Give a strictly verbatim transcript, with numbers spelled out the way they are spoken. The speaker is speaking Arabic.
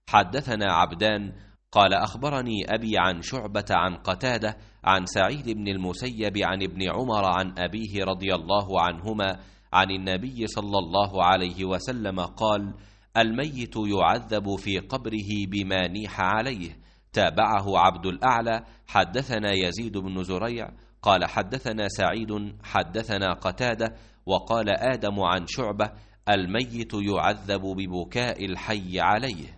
حدثنا عبدان قال أخبرني أبي عن شعبة عن قتادة عن سعيد بن المسيب عن ابن عمر عن أبيه رضي الله عنهما عن النبي صلى الله عليه وسلم قال: الميت يعذب في قبره بما نيح عليه. تابعه عبد الأعلى. حدثنا يزيد بن زريع قال حدثنا سعيد حدثنا قتادة وقال آدم عن شعبة: الميت يعذب ببكاء الحي عليه.